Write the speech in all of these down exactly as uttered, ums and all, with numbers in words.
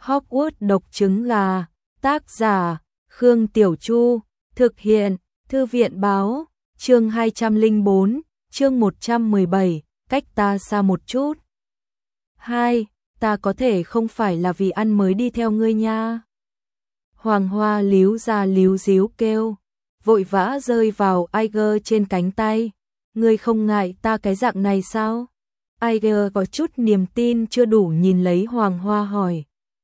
Hogwarts độc trứng gà, tác giả, Khương Tiểu Chu, thực hiện, Thư viện báo, chương hai trăm lẻ bốn, chương một trăm mười bảy, cách ta xa một chút. hai. Ta có thể không phải là vì ăn mới đi theo ngươi nha. Hoàng Hoa líu ra líu díu kêu, vội vã rơi vào Aiger trên cánh tay. Ngươi không ngại ta cái dạng này sao? Aiger có chút niềm tin chưa đủ nhìn lấy Hoàng Hoa hỏi.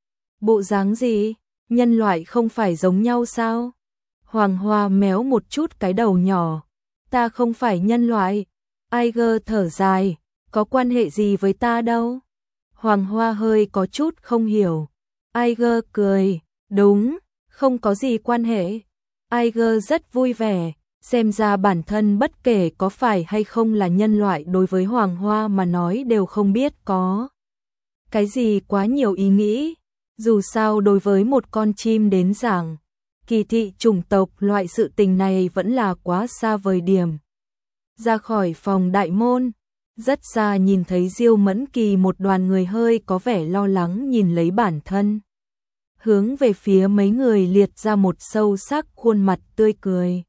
Bộ dáng gì? Nhân loại không phải giống nhau sao? Hoàng Hoa méo một chút cái đầu nhỏ. Ta không phải nhân loại. Aiger thở dài, có quan hệ gì với ta đâu? Hoàng Hoa hơi có chút không hiểu. Aiger cười, đúng, không có gì quan hệ. Aiger rất vui vẻ, xem ra bản thân bất kể có phải hay không là nhân loại đối với Hoàng Hoa mà nói đều không biết có cái gì quá nhiều ý nghĩ. Dù sao đối với một con chim đến giảng, kỳ thị chủng tộc loại sự tình này vẫn là quá xa vời điểm. Ra khỏi phòng đại môn, rất xa nhìn thấy Diêu Mẫn Kỳ một đoàn người hơi có vẻ lo lắng nhìn lấy bản thân. Hướng về phía mấy người liệt ra một sâu sắc khuôn mặt tươi cười.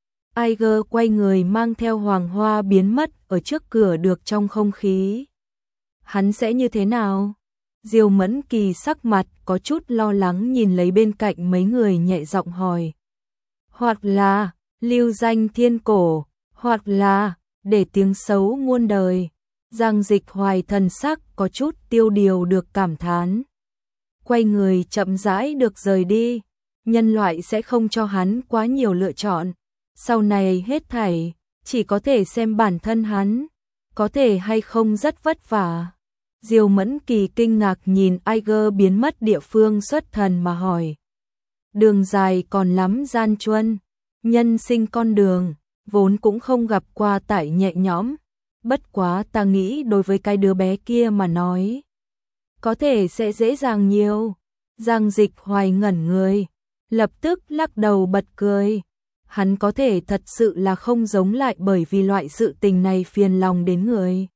Aiger quay người mang theo Hoàng Hoa biến mất ở trước cửa được trong không khí. Hắn sẽ như thế nào? Diêu Mẫn Kỳ sắc mặt có chút lo lắng nhìn lấy bên cạnh mấy người nhẹ giọng hỏi. Hoặc là lưu danh thiên cổ, hoặc là để tiếng xấu muôn đời. Giang Dịch Hoài thần sắc có chút tiêu điều được cảm thán. Quay người chậm rãi được rời đi. Nhân loại sẽ không cho hắn quá nhiều lựa chọn. Sau này hết thảy chỉ có thể xem bản thân hắn, có thể hay không rất vất vả. Diêu Mẫn Kỳ kinh ngạc nhìn Aiger biến mất địa phương xuất thần mà hỏi. Đường dài còn lắm gian truân, nhân sinh con đường, vốn cũng không gặp qua tải nhẹ nhõm. Bất quá ta nghĩ đối với cái đứa bé kia mà nói, có thể sẽ dễ dàng nhiều. Giang Dịch Hoài ngẩn người, lập tức lắc đầu bật cười. Hắn có thể thật sự là không giống lại bởi vì loại sự tình này phiền lòng đến người.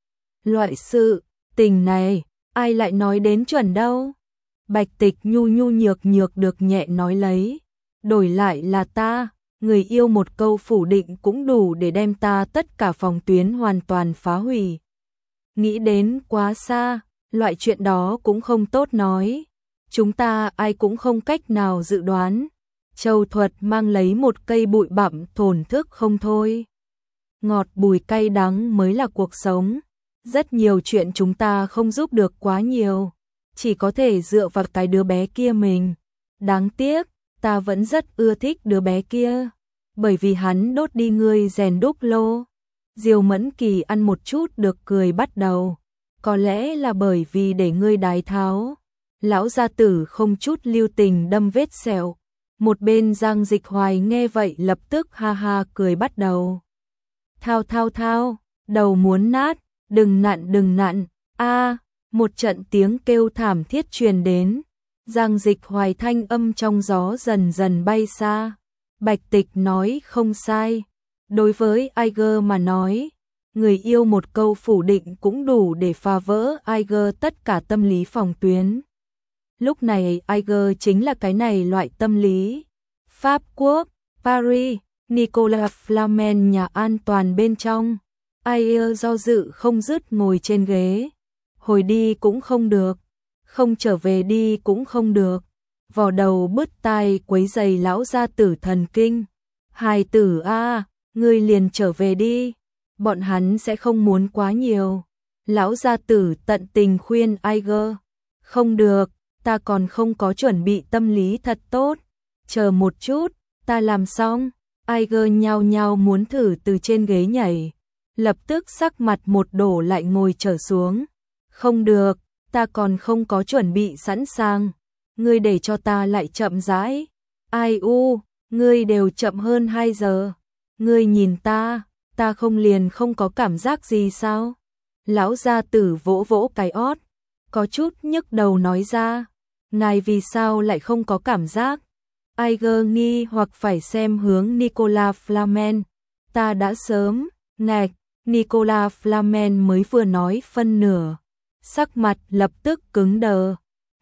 Loại sự tình này, ai lại nói đến chuẩn đâu? Bạch Tịch nhu nhu nhược nhược được nhẹ nói lấy. Đổi lại là ta, người yêu một câu phủ định cũng đủ để đem ta tất cả phòng tuyến hoàn toàn phá hủy. Nghĩ đến quá xa, loại chuyện đó cũng không tốt nói. Chúng ta ai cũng không cách nào dự đoán. Châu Thuật mang lấy một cây bụi bặm thổn thức không thôi. Ngọt bùi cay đắng mới là cuộc sống. Rất nhiều chuyện chúng ta không giúp được quá nhiều, chỉ có thể dựa vào cái đứa bé kia mình. Đáng tiếc, ta vẫn rất ưa thích đứa bé kia, bởi vì hắn đốt đi ngươi rèn đúc lô. Diêu Mẫn Kỳ ăn một chút được cười bắt đầu. Có lẽ là bởi vì để ngươi đái tháo. Lão gia tử không chút lưu tình đâm vết sẹo. Một bên Giang Dịch Hoài nghe vậy lập tức ha ha cười bắt đầu. Thao thao thao, đầu muốn nát, đừng nặn đừng nặn, a một trận tiếng kêu thảm thiết truyền đến. Giang Dịch Hoài thanh âm trong gió dần dần bay xa. Bạch Tịch nói không sai. Đối với Aiger mà nói, người yêu một câu phủ định cũng đủ để phá vỡ Aiger tất cả tâm lý phòng tuyến. Lúc này Aiger chính là cái này loại tâm lý. Pháp Quốc, Paris, Nicolas Flamel nhà an toàn bên trong. Aiger do dự không dứt ngồi trên ghế. Hồi đi cũng không được, không trở về đi cũng không được. Vò đầu bứt tai quấy giày lão gia tử thần kinh. Hài tử a, ngươi liền trở về đi. Bọn hắn sẽ không muốn quá nhiều. Lão gia tử tận tình khuyên Aiger. Không được, ta còn không có chuẩn bị tâm lý thật tốt. Chờ một chút, ta làm xong. Aiger nhao nhao muốn thử từ trên ghế nhảy. Lập tức sắc mặt một đổ lại ngồi trở xuống. Không được, ta còn không có chuẩn bị sẵn sàng. Ngươi để cho ta lại chậm rãi. Ai u, ngươi đều chậm hơn hai giờ. Ngươi nhìn ta, ta không liền không có cảm giác gì sao? Lão gia tử vỗ vỗ cái ót, có chút nhức đầu nói ra. Ngài vì sao lại không có cảm giác? Aiger nghi hoặc phải xem hướng Nicolas Flamel. Ta đã sớm, ngạch, Nicolas Flamel mới vừa nói phân nửa. Sắc mặt lập tức cứng đờ.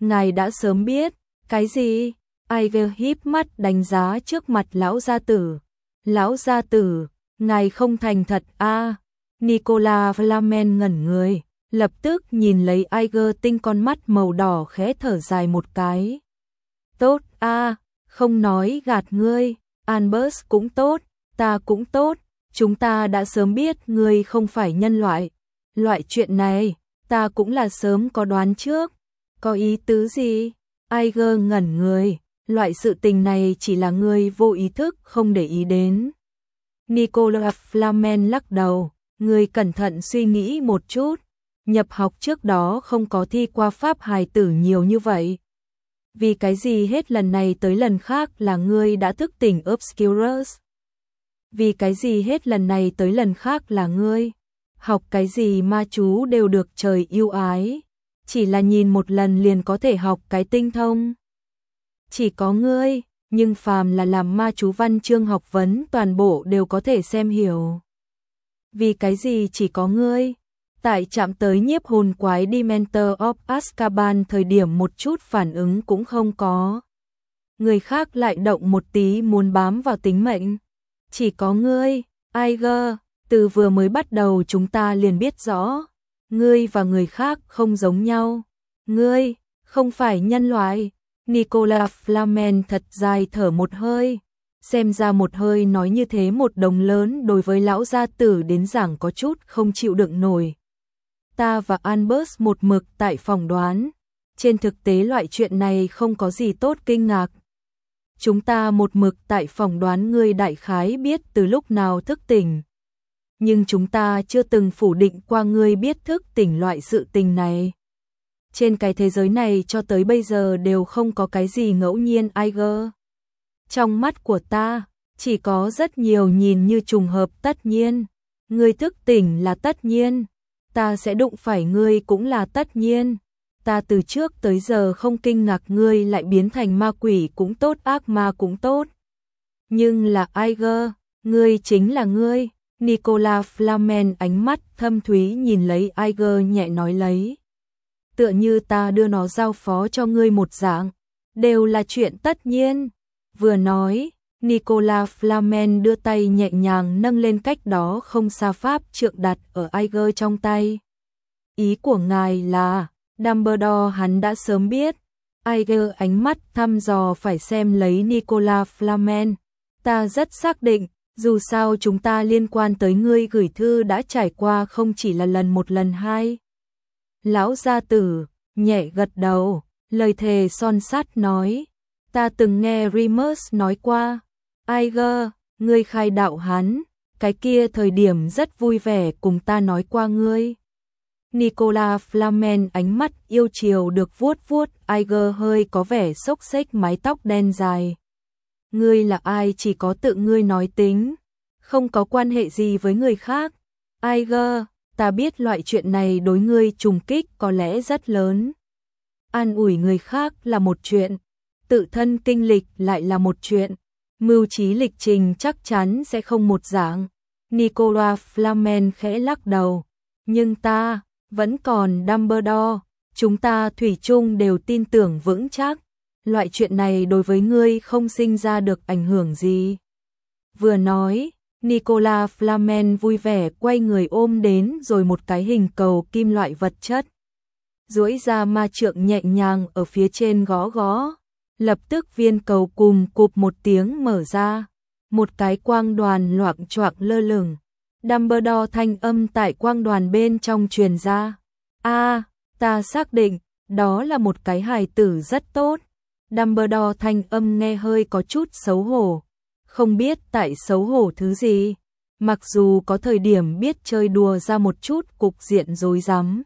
ngài đã sớm biết. Cái gì? Iger híp mắt đánh giá trước mặt lão gia tử. Lão gia tử, ngài không thành thật a à? Nicolas Flamel ngẩn người, lập tức nhìn lấy Iger tinh con mắt màu đỏ khẽ thở dài một cái. Tốt a à, không nói gạt ngươi, Albus cũng tốt, ta cũng tốt, chúng ta đã sớm biết ngươi không phải nhân loại. Loại chuyện này, ta cũng là sớm có đoán trước. Có ý tứ gì? Iger ngẩn người, loại sự tình này chỉ là ngươi vô ý thức không để ý đến. Nicolas Flamel lắc đầu, ngươi cẩn thận suy nghĩ một chút, nhập học trước đó không có thi qua pháp hài tử nhiều như vậy. Vì cái gì hết lần này tới lần khác là ngươi đã thức tỉnh Obscurus? Vì cái gì hết lần này tới lần khác là ngươi? Học cái gì ma chú đều được trời yêu ái, chỉ là nhìn một lần liền có thể học cái tinh thông. Chỉ có ngươi, nhưng phàm là làm ma chú văn chương học vấn toàn bộ đều có thể xem hiểu. Vì cái gì chỉ có ngươi? Tại chạm tới nhiếp hồn quái Dementor of Azkaban thời điểm một chút phản ứng cũng không có. Người khác lại động một tí muốn bám vào tính mệnh. Chỉ có ngươi, Iger, từ vừa mới bắt đầu chúng ta liền biết rõ. Ngươi và người khác không giống nhau. Ngươi, không phải nhân loại. Nicolas Flamel thật dài thở một hơi. Xem ra một hơi nói như thế một đồng lớn đối với lão gia tử đến giảng có chút không chịu đựng nổi. Ta và Albus một mực tại phòng đoán. Trên thực tế loại chuyện này không có gì tốt kinh ngạc. Chúng ta một mực tại phòng đoán ngươi đại khái biết từ lúc nào thức tỉnh. Nhưng chúng ta chưa từng phủ định qua ngươi biết thức tỉnh loại sự tình này. Trên cái thế giới này cho tới bây giờ đều không có cái gì ngẫu nhiên Iger. Trong mắt của ta, chỉ có rất nhiều nhìn như trùng hợp tất nhiên. Ngươi thức tỉnh là tất nhiên. Ta sẽ đụng phải ngươi cũng là tất nhiên. Ta từ trước tới giờ không kinh ngạc ngươi lại biến thành ma quỷ cũng tốt, ác ma cũng tốt. Nhưng là Iger, ngươi chính là ngươi. Nicolas Flamel ánh mắt thâm thúy nhìn lấy Iger nhẹ nói lấy. Tựa như ta đưa nó giao phó cho ngươi một dạng, đều là chuyện tất nhiên. Vừa nói, Nicolas Flamel đưa tay nhẹ nhàng nâng lên cách đó không xa pháp trượng đặt ở Iger trong tay. Ý của ngài là, Dumbledore hắn đã sớm biết. Iger ánh mắt thăm dò phải xem lấy Nicolas Flamel. Ta rất xác định, dù sao chúng ta liên quan tới ngươi gửi thư đã trải qua không chỉ là lần một lần hai. Lão gia tử, nhẹ gật đầu, lời thề son sắt nói. Ta từng nghe Remus nói qua. Iger, ngươi khai đạo hắn, cái kia thời điểm rất vui vẻ cùng ta nói qua ngươi. Nicolas Flamel ánh mắt yêu chiều được vuốt vuốt, Iger hơi có vẻ xốc xếch mái tóc đen dài. Ngươi là ai chỉ có tự ngươi nói tính, không có quan hệ gì với người khác. Iger, ta biết loại chuyện này đối ngươi trùng kích có lẽ rất lớn. An ủi người khác là một chuyện, tự thân kinh lịch lại là một chuyện. Mưu trí lịch trình chắc chắn sẽ không một dạng. Nicolas Flamel khẽ lắc đầu. Nhưng ta, vẫn còn Dumbledore, chúng ta thủy chung đều tin tưởng vững chắc. Loại chuyện này đối với ngươi không sinh ra được ảnh hưởng gì. Vừa nói, Nicolas Flamel vui vẻ quay người ôm đến rồi một cái hình cầu kim loại vật chất. Duỗi ra ma trượng nhẹ nhàng ở phía trên gõ gõ. Lập tức viên cầu cùng cụp một tiếng mở ra. Một cái quang đoàn loạng choạng lơ lửng. Dumbledore thanh âm tại quang đoàn bên trong truyền ra. A, ta xác định, đó là một cái hài tử rất tốt. Dumbledore thanh âm nghe hơi có chút xấu hổ. Không biết tại xấu hổ thứ gì. Mặc dù có thời điểm biết chơi đùa ra một chút cục diện rối rắm.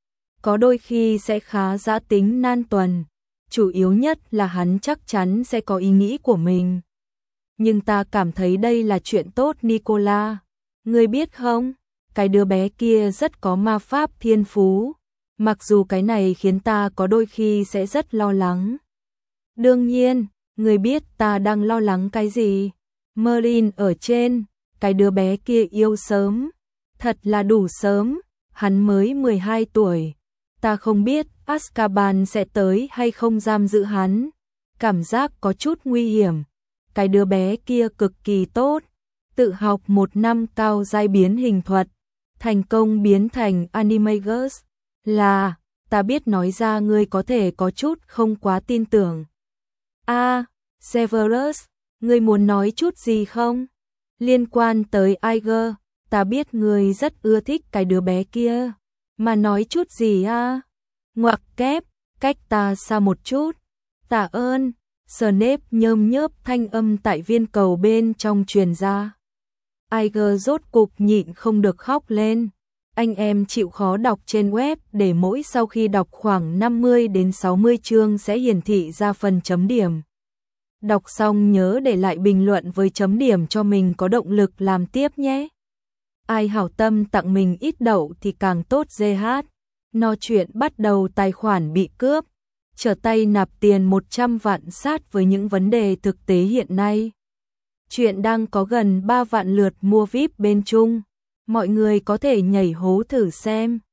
Có đôi khi sẽ khá dã tính nan tuần. Chủ yếu nhất là hắn chắc chắn sẽ có ý nghĩ của mình. Nhưng ta cảm thấy đây là chuyện tốt Nicolas. Ngươi biết không, cái đứa bé kia rất có ma pháp thiên phú. Mặc dù cái này khiến ta có đôi khi sẽ rất lo lắng. Đương nhiên, ngươi biết ta đang lo lắng cái gì. Merlin ở trên, cái đứa bé kia yêu sớm. Thật là đủ sớm, hắn mới mười hai tuổi. Ta không biết Azkaban sẽ tới hay không giam giữ hắn. Cảm giác có chút nguy hiểm. Cái đứa bé kia cực kỳ tốt. Tự học một năm cao giai biến hình thuật. Thành công biến thành Animagus. Là, ta biết nói ra ngươi có thể có chút không quá tin tưởng. A, Severus, ngươi muốn nói chút gì không? Liên quan tới Iger, ta biết ngươi rất ưa thích cái đứa bé kia. Mà nói chút gì a? Ngoặc kép, cách ta xa một chút. Tạ ơn. Snape nhơm nhớp thanh âm tại viên cầu bên trong truyền ra. Iger rốt cục nhịn không được khóc lên. Anh em chịu khó đọc trên web để mỗi sau khi đọc khoảng năm mươi đến sáu mươi chương sẽ hiển thị ra phần chấm điểm. Đọc xong nhớ để lại bình luận với chấm điểm cho mình có động lực làm tiếp nhé. Ai hảo tâm tặng mình ít đậu thì càng tốt giê hát. No chuyện bắt đầu tài khoản bị cướp. Trở tay nạp tiền một trăm vạn sát với những vấn đề thực tế hiện nay. Chuyện đang có gần ba vạn lượt mua víp bên Trung. Mọi người có thể nhảy hố thử xem.